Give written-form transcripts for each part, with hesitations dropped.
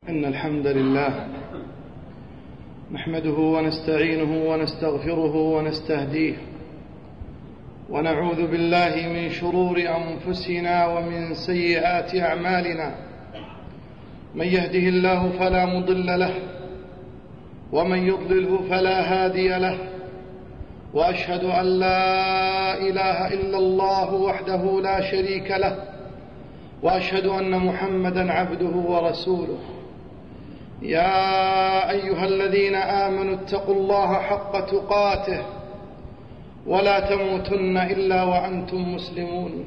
إن الحمد لله نحمده ونستعينه ونستغفره ونستهديه، ونعوذ بالله من شرور أنفسنا ومن سيئات أعمالنا. من يهده الله فلا مضل له، ومن يضلله فلا هادي له، وأشهد أن لا إله إلا الله وحده لا شريك له، وأشهد أن محمدًا عبده ورسوله. يا أيها الذين آمنوا اتقوا الله حق تقاته ولا تموتن إلا وأنتم مسلمون.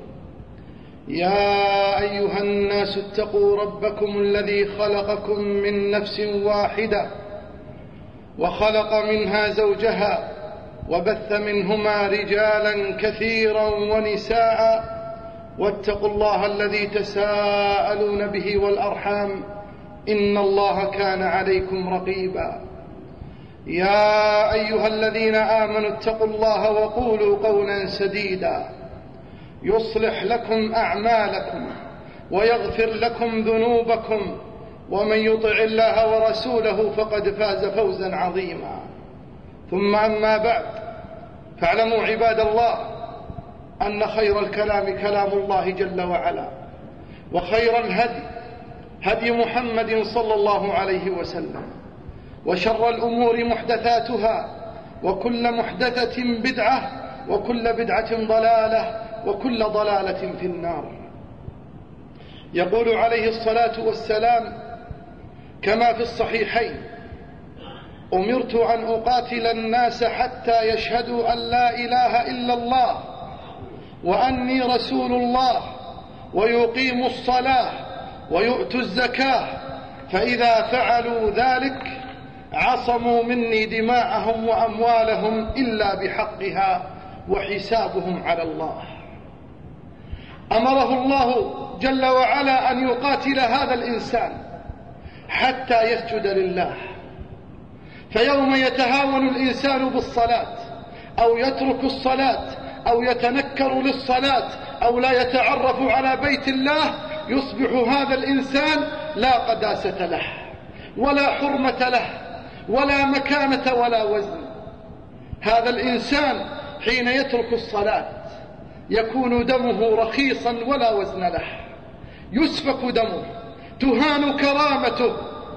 يا أيها الناس اتقوا ربكم الذي خلقكم من نفس واحدة وخلق منها زوجها وبث منهما رجالا كثيرا ونساء، واتقوا الله الذي تساءلون به والأرحام إن الله كان عليكم رقيبا. يا أيها الذين آمنوا اتقوا الله وقولوا قولا سديدا يصلح لكم أعمالكم ويغفر لكم ذنوبكم، ومن يطع الله ورسوله فقد فاز فوزا عظيما. ثم أما بعد، فاعلموا عباد الله أن خير الكلام كلام الله جل وعلا، وخير الهدي هدي محمد صلى الله عليه وسلم، وشر الأمور محدثاتها، وكل محدثة بدعة، وكل بدعة ضلالة، وكل ضلالة في النار. يقول عليه الصلاة والسلام كما في الصحيحين: أمرت أن أقاتل الناس حتى يشهدوا أن لا إله إلا الله وأني رسول الله، ويقيموا الصلاة ويؤتوا الزكاة، فإذا فعلوا ذلك عصموا مني دماءهم وأموالهم إلا بحقها، وحسابهم على الله. أمره الله جل وعلا أن يقاتل هذا الإنسان حتى يسجد لله، فيوم يتهاون الإنسان بالصلاة أو يترك الصلاة أو يتنكر للصلاة أو لا يتعرف على بيت الله، يصبح هذا الإنسان لا قداسة له ولا حرمة له ولا مكانة ولا وزن. هذا الإنسان حين يترك الصلاة يكون دمه رخيصا ولا وزن له، يسفك دمه، تهان كرامته،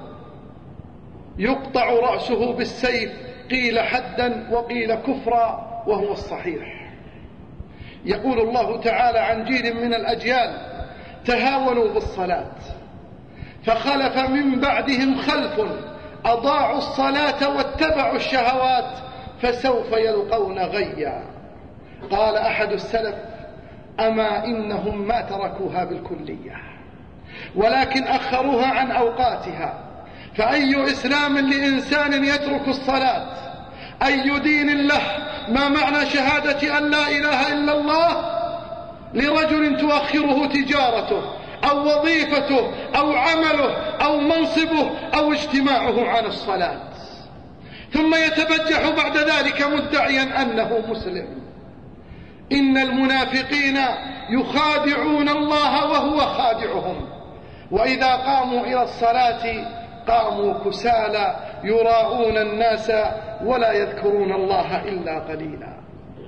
يقطع رأسه بالسيف، قيل حدا وقيل كفرا، وهو الصحيح. يقول الله تعالى عن جيل من الأجيال تهاونوا بالصلاة فخلف من بعدهم خلف أضاعوا الصلاة واتبعوا الشهوات فسوف يلقون غيا. قال أحد السلف: أما إنهم ما تركوها بالكلية ولكن أخروها عن أوقاتها. فأي إسلام لإنسان يترك الصلاة؟ أي دين له؟ ما معنى شهادة أن لا إله إلا الله لرجل تؤخره تجارته أو وظيفته أو عمله أو منصبه أو اجتماعه عن الصلاة، ثم يتبجح بعد ذلك مدعيا أنه مسلم؟ إن المنافقين يخادعون الله وهو خادعهم، وإذا قاموا إلى الصلاة قاموا كسالى يراءون الناس ولا يذكرون الله إلا قليلا.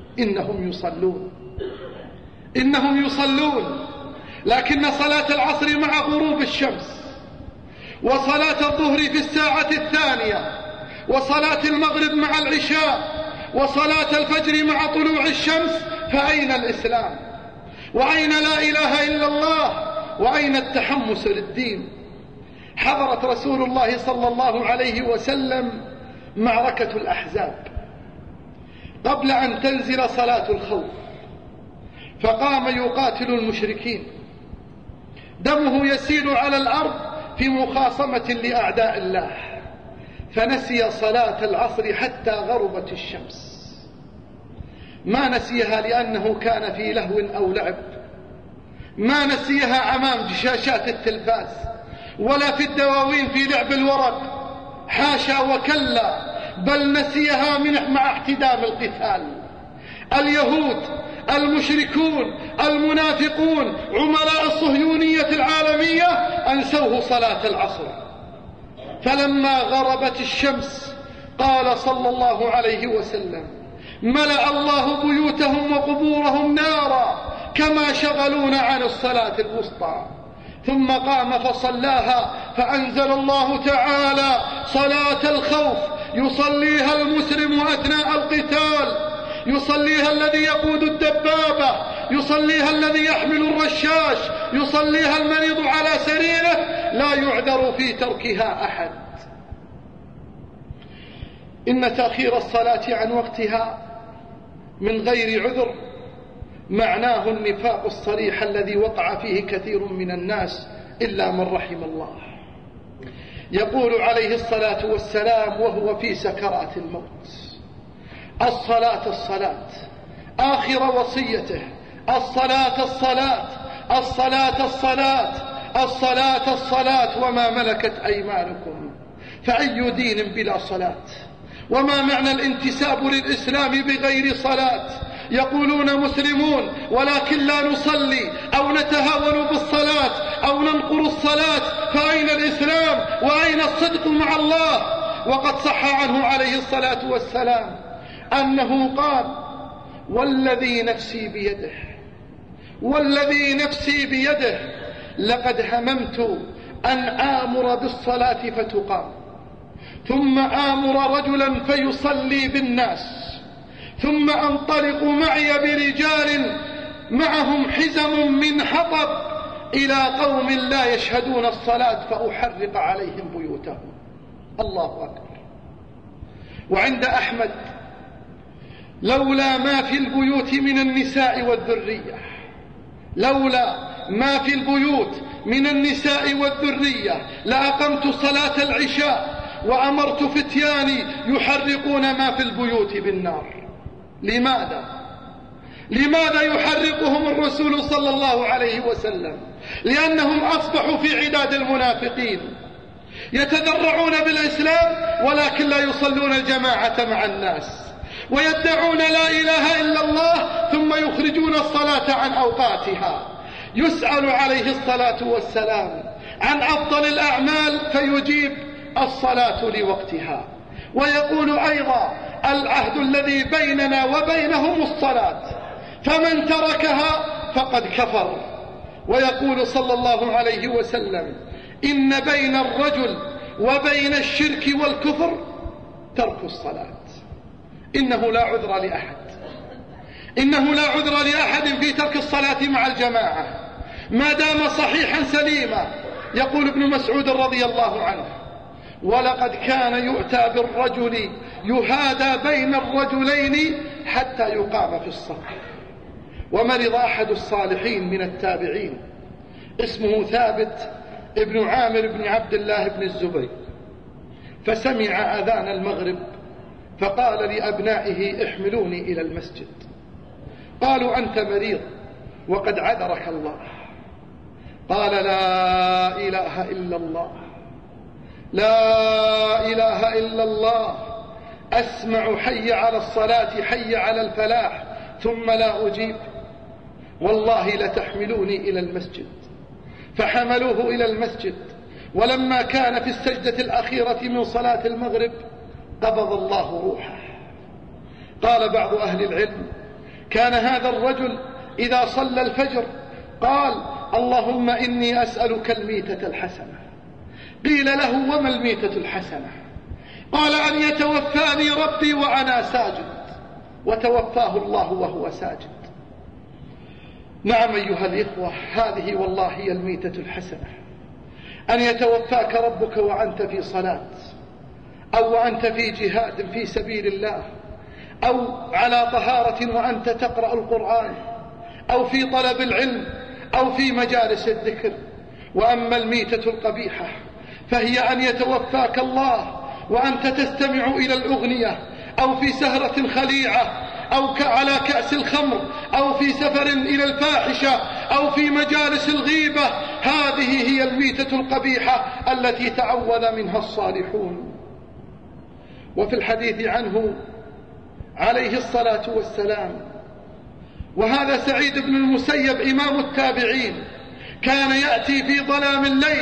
إنهم يصلون، لكن صلاة العصر مع غروب الشمس، وصلاة الظهر في الساعة الثانية، وصلاة المغرب مع العشاء، وصلاة الفجر مع طلوع الشمس، فأين الإسلام؟ وأين لا إله إلا الله؟ وأين التحمس للدين؟ حضرت رسول الله صلى الله عليه وسلم معركة الأحزاب قبل أن تنزل صلاة الخوف، فقام يقاتل المشركين، دمه يسيل على الأرض في مخاصمة لأعداء الله، فنسي صلاة العصر حتى غربت الشمس. ما نسيها لأنه كان في لهو أو لعب، ما نسيها أمام شاشات التلفاز ولا في الدواوين في لعب الورق، حاشا وكلا، بل نسيها مع احتدام القتال. اليهود، المشركون، المنافقون، عملاء الصهيونية العالمية أنسوه صلاة العصر، فلما غربت الشمس قال صلى الله عليه وسلم: ملأ الله بيوتهم وقبورهم نارا كما شغلونا عن الصلاة الوسطى. ثم قام فصلاها، فأنزل الله تعالى: صلاة الخوف يصليها المسلم أثناء القتال، يصليها الذي يقود الدبابة، يصليها الذي يحمل الرشاش، يصليها المريض على سريره، لا يعذر في تركها أحد. إن تأخير الصلاة عن وقتها من غير عذر معناه النفاق الصريح الذي وقع فيه كثير من الناس إلا من رحم الله. يقول عليه الصلاة والسلام وهو في سكرات الموت: الصلاة الصلاة، آخر وصيته: الصلاة الصلاة، الصلاة الصلاة، الصلاة الصلاة، وما ملكت أيمانكم. فأي دين بلا صلاة؟ وما معنى الانتساب للإسلام بغير صلاة؟ يقولون مسلمون ولكن لا نصلي، أو نتهاون بالصلاة، أو ننقر الصلاة، فأين الإسلام وأين الصدق مع الله؟ وقد صح عنه عليه الصلاة والسلام أنه قال: والذي نفسي بيده، والذي نفسي بيده، لقد هممت أن آمر بالصلاة فتقام، ثم آمر رجلا فيصلي بالناس، ثم أنطلق معي برجال معهم حزم من حطب إلى قوم لا يشهدون الصلاة فأحرق عليهم بيوتهم. الله أكبر. وعند أحمد: لولا ما في البيوت من النساء والذرية، لولا ما في البيوت من النساء والذرية لأقمت صلاة العشاء وأمرت فتياني يحرقون ما في البيوت بالنار. لماذا؟ لماذا يحرقهم الرسول صلى الله عليه وسلم؟ لأنهم أصبحوا في عداد المنافقين، يتذرعون بالإسلام ولكن لا يصلون الجماعة مع الناس، ويدعون لا إله إلا الله ثم يخرجون الصلاة عن أوقاتها. يسأل عليه الصلاة والسلام عن أفضل الأعمال فيجيب: الصلاة لوقتها. ويقول أيضا: العهد الذي بيننا وبينهم الصلاة، فمن تركها فقد كفر. ويقول صلى الله عليه وسلم: إن بين الرجل وبين الشرك والكفر ترك الصلاة. إنه لا عذر لأحد، إنه لا عذر لأحد في ترك الصلاة مع الجماعة ما دام صحيحا سليما. يقول ابن مسعود رضي الله عنه: ولقد كان يؤتى بالرجل يهادى بين الرجلين حتى يقام في الصف. ومرض أحد الصالحين من التابعين اسمه ثابت ابن عامر بن عبد الله بن الزبير، فسمع أذان المغرب فقال لأبنائه: احملوني إلى المسجد. قالوا: أنت مريض وقد عذرك الله. قال: لا إله إلا الله، لا إله إلا الله، أسمع حي على الصلاة حي على الفلاح ثم لا أجيب، والله لتحملوني إلى المسجد. فحملوه إلى المسجد، ولما كان في السجدة الأخيرة من صلاة المغرب قبض الله روحه. قال بعض أهل العلم: كان هذا الرجل إذا صلى الفجر قال: اللهم إني أسألك الميتة الحسنة. قيل له: وما الميتة الحسنة؟ قال: أن يتوفاني ربي وأنا ساجد. وتوفاه الله وهو ساجد. نعم أيها الإخوة، هذه والله هي الميتة الحسنة، أن يتوفاك ربك وأنت في صلاة، أو وأنت في جهاد في سبيل الله، أو على طهارة وأنت تقرأ القرآن، أو في طلب العلم، أو في مجالس الذكر. وأما الميتة القبيحة فهي أن يتوفاك الله وأنت تستمع إلى الأغنية، أو في سهرة خليعة، أو على كأس الخمر، أو في سفر إلى الفاحشة، أو في مجالس الغيبة. هذه هي الميتة القبيحة التي تعوذ منها الصالحون. وفي الحديث عنه عليه الصلاة والسلام، وهذا سعيد بن المسيب إمام التابعين، كان يأتي في ظلام الليل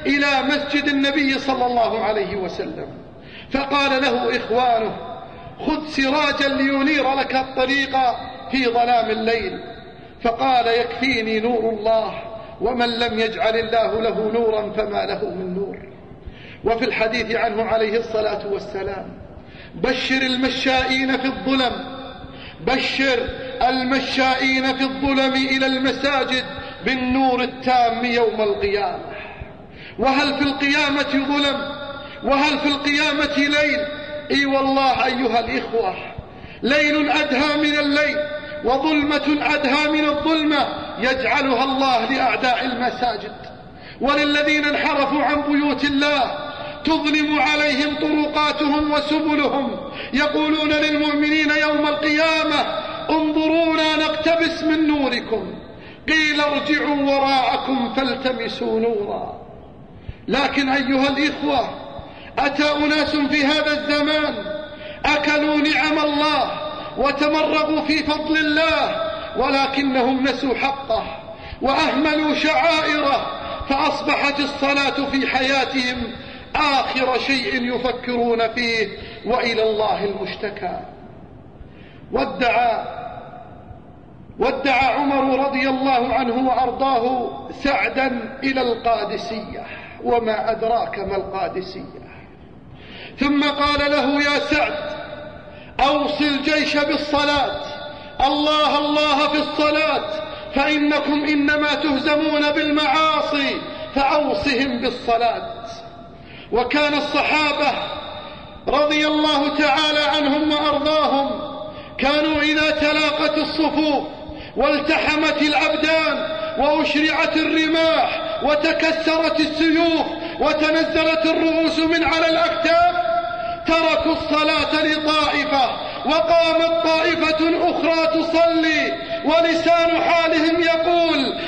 إلى مسجد النبي صلى الله عليه وسلم، فقال له إخوانه: خذ سراجا لينير لك الطريق في ظلام الليل. فقال: يكفيني نور الله، ومن لم يجعل الله له نورا فما له من نور. وفي الحديث عنه عليه الصلاة والسلام: بشر المشائين في الظلم، بشر المشائين في الظلم إلى المساجد بالنور التام يوم القيامة. وهل في القيامة ظلم؟ وهل في القيامة ليل؟ اي والله أيها الإخوة، ليل أدهى من الليل وظلمة أدهى من الظلمة يجعلها الله لأعداء المساجد وللذين انحرفوا عن بيوت الله، تظلم عليهم طرقاتهم وسبلهم، يقولون للمؤمنين يوم القيامة: انظرونا نقتبس من نوركم، قيل ارجعوا وراءكم فالتمسوا نورا. لكن أيها الإخوة، أتى أناس في هذا الزمان أكلوا نعم الله وتمرغوا في فضل الله، ولكنهم نسوا حقه وأهملوا شعائره، فأصبحت الصلاة في حياتهم آخر شيء يفكرون فيه، وإلى الله المشتكى. وادعى عمر رضي الله عنه وأرضاه سعدا إلى القادسية، وما أدراك ما القادسية. ثم قال له: يا سعد، أوصي الجيش بالصلاة، الله الله في الصلاة، فإنكم إنما تهزمون بالمعاصي، فأوصهم بالصلاة. وكان الصحابة رضي الله تعالى عنهم وأرضاهم كانوا إذا تلاقت الصفوف والتحمت الأبدان وأشرعت الرماح وتكسرت السيوف وتنزلت الرؤوس من على الأكتاف، تركوا الصلاة لطائفة وقامت طائفة أخرى تصلي، ولسان حالهم يقول: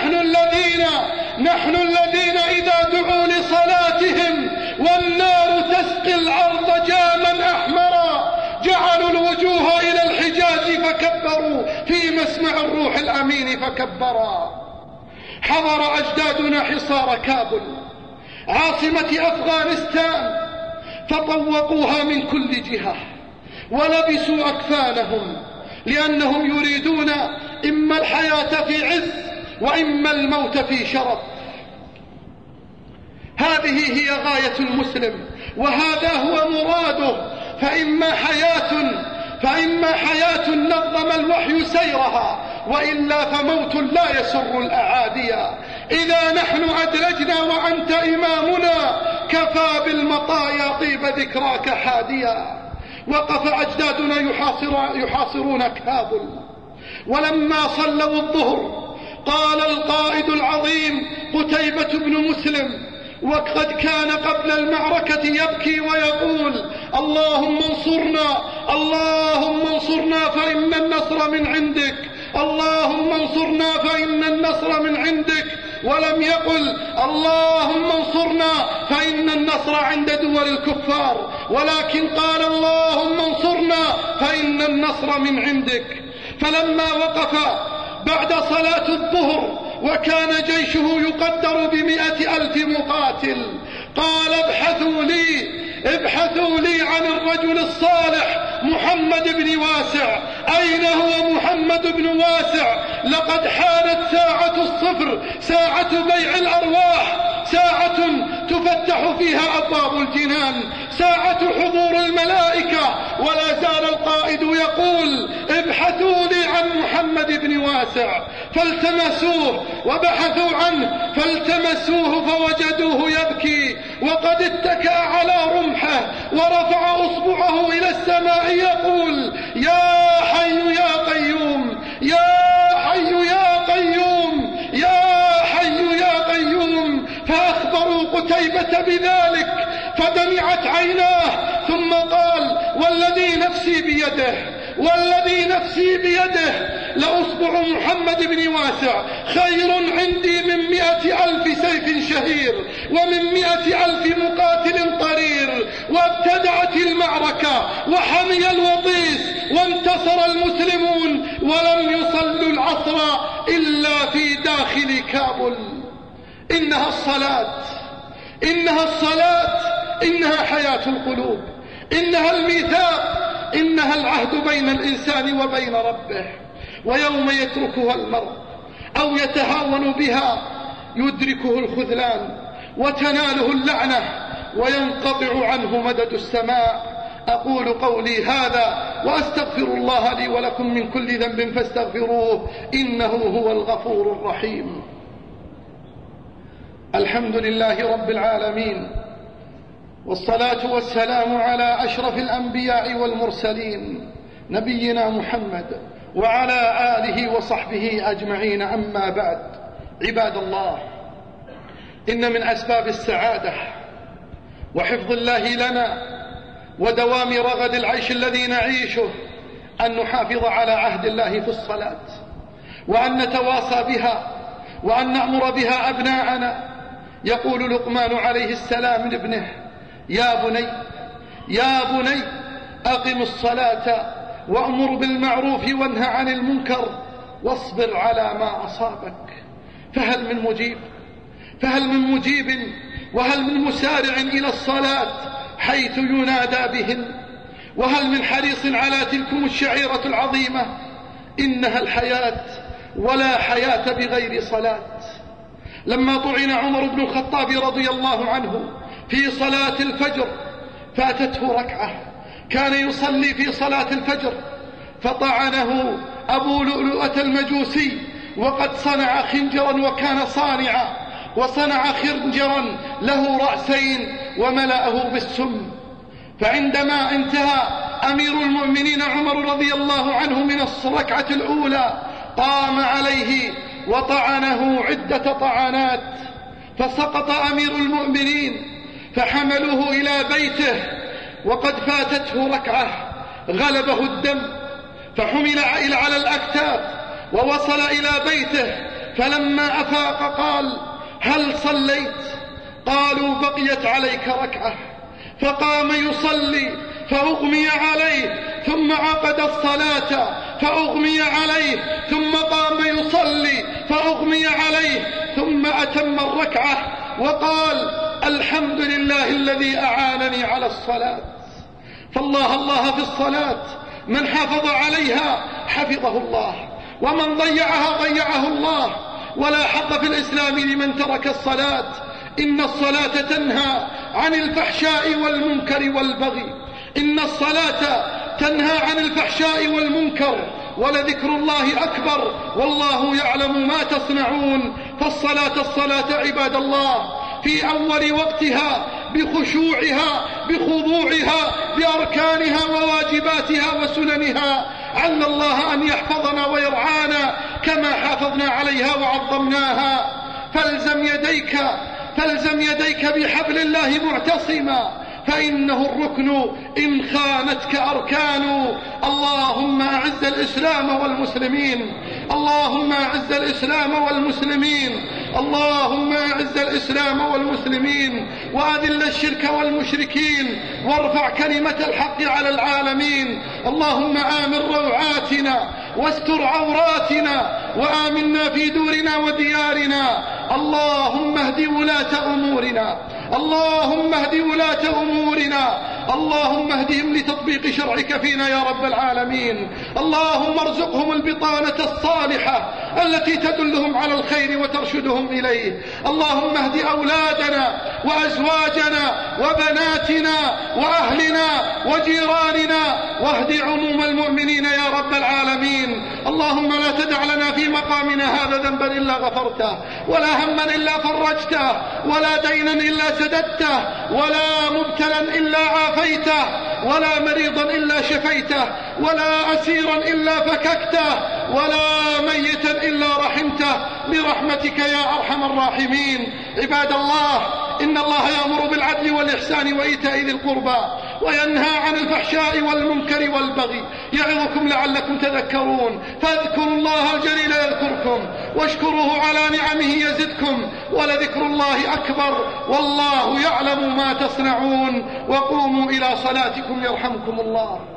نحن الذين إذا دعوا لصلاتهم والنار تسقي الأرض جاما أحمرا جعلوا الوجوه إلى الحجاز فكبروا في مسمع الروح الأمين فكبرا. حضر أجدادنا حصار كابل عاصمة أفغانستان، فطوقوها من كل جهة ولبسوا أكفانهم، لأنهم يريدون إما الحياة في عز وإما الموت في شرف. هذه هي غاية المسلم، وهذا هو مراده. فإما حياة نظم الوحي سيرها، وإلا فموت لا يسر الأعاديا. إذا نحن أدرجنا وأنت إمامنا، كفى بالمطايا طيب ذكراك حاديا. وقف أجدادنا يحاصرون كابل، ولما صلوا الظهر قال القائد العظيم قتيبة بن مسلم، وقد كان قبل المعركة يبكي ويقول: اللهم انصرنا، اللهم انصرنا فإن النصر من عندك، اللهم انصرنا فإن النصر من عندك. ولم يقل: اللهم انصرنا فإن النصر عند دول الكفار، ولكن قال: اللهم انصرنا فإن النصر من عندك. فلما وقف بعد صلاة الظهر وكان جيشه يقدر ب100,000 مقاتل، قال: ابحثوا لي عن الرجل الصالح محمد بن واسع. أين هو محمد بن واسع؟ لقد حانت ساعة الصفر، ساعة بيع الأرواح، ساعة تفتح فيها أبواب الجنان، ساعة حضور الملائكة. ولا زال القائد يقول: ابحثوا لي عن محمد بن واسع. فالتمسوه وبحثوا عنه، فالتمسوه فوجدوه يبكي وقد اتكأ على رمحه ورفع أصبعه إلى السماء يقول: يا حي يا قيوم، يا حي يا قيوم، يا حي يا قيوم. فأخبروا قتيبة بذلك فدمعت عيناه، ثم قال: والذي نفسي بيده لأصبع محمد بن واسع خير عندي من 100,000 سيف شهير ومن 100,000 مقاتل طرير. وابتدعت المعركة وحمي الوطيس وانتصر المسلمون، ولم يصلوا العصر إلا في داخل كابل. إنها الصلاة، إنها الصلاة، إنها حياة القلوب، إنها الميثاق، إنها العهد بين الإنسان وبين ربه. ويوم يتركها المرء أو يتهاون بها يدركه الخذلان وتناله اللعنة وينقطع عنه مدد السماء. أقول قولي هذا وأستغفر الله لي ولكم من كل ذنب فاستغفروه إنه هو الغفور الرحيم. الحمد لله رب العالمين، والصلاة والسلام على أشرف الأنبياء والمرسلين نبينا محمد وعلى آله وصحبه أجمعين. أما بعد، عباد الله، إن من أسباب السعادة وحفظ الله لنا ودوام رغد العيش الذي نعيشه أن نحافظ على عهد الله في الصلاة، وأن نتواصى بها، وأن نأمر بها أبناءنا. يقول لقمان عليه السلام لابنه: يا بني أقم الصلاة وأمر بالمعروف وانهى عن المنكر واصبر على ما أصابك. فهل من مجيب وهل من مسارع إلى الصلاة حيث ينادى بهن؟ وهل من حريص على تلكم الشعيرة العظيمة؟ إنها الحياة، ولا حياة بغير صلاة. لما طعن عمر بن الخطاب رضي الله عنه في صلاة الفجر فاتته ركعة، كان يصلي في صلاة الفجر، فطعنه أبو لؤلؤة المجوسي وقد صنع خنجرا، وكان صانعا، وصنع خنجرا له رأسين وملأه بالسم. فعندما انتهى أمير المؤمنين عمر رضي الله عنه من الركعة الأولى قام عليه وطعنه عدة طعنات، فسقط أمير المؤمنين، فحملوه إلى بيته وقد فاتته ركعة، غلبه الدم، فحمل على الأكتاف ووصل إلى بيته. فلما أفاق قال: هل صليت؟ قالوا: بقيت عليك ركعة. فقام يصلي فأغمي عليه، ثم عقد الصلاة فأغمي عليه، ثم قام يصلي فأغمي عليه، ثم أتم الركعة وقال: الحمد لله الذي أعانني على الصلاة. فالله في الصلاة، من حافظ عليها حفظه الله، ومن ضيعها الله. ولا حق في الإسلام لمن ترك الصلاة. إن الصلاة تنهى عن الفحشاء والمنكر والبغي. إن الصلاة تنهى عن الفحشاء والمنكر، ولذكر الله أكبر، والله يعلم ما تصنعون. فالصلاة عباد الله في أول وقتها بخشوعها، بخضوعها، بأركانها وواجباتها وسننها. عل الله أن يحفظنا ويرعانا كما حافظنا عليها وعظمناها. فالزم يديك بحبل الله معتصما، فإنه الركن إن خانتك أركان. اللهم أعز الإسلام والمسلمين، اللهم أعز الإسلام والمسلمين، اللهم أعز الإسلام والمسلمين، وأذل الشرك والمشركين، وارفع كلمة الحق على العالمين. اللهم آمن روعاتنا واستر عوراتنا، وآمنا في دورنا وديارنا. اللهم اهد ولاة أمورنا، اللهم اهد ولاة أمورنا، اللهم اهدهم لتطبيق شرعك فينا يا رب العالمين. اللهم ارزقهم البطانة الصالحة التي تدلهم على الخير وترشدهم إليه. اللهم اهد أولادنا وأزواجنا وبناتنا وأهلنا وجيراننا، واهد عموم المؤمنين يا رب العالمين. اللهم لا تدع لنا في مقامنا هذا ذنبا إلا غفرته، ولا هما إلا فرجته، ولا دينا إلا سددته، ولا مبتلا إلا عافيته، ولا مريضا إلا شفيته، ولا أسيرا إلا فككته، ولا ميتا إلا رحمته، برحمتك يا أرحم الراحمين. عباد الله، إن الله يأمر بالعدل والإحسان وإيتاء ذي القربى، وينهى عن الفحشاء والمنكر والبغي، يعظكم لعلكم تذكرون. فاذكروا الله الجليل يذكركم، واشكروه على نعمه يزدكم، ولذكر الله أكبر، والله يعلم ما تصنعون. وقوموا إلى صلاتكم يرحمكم الله.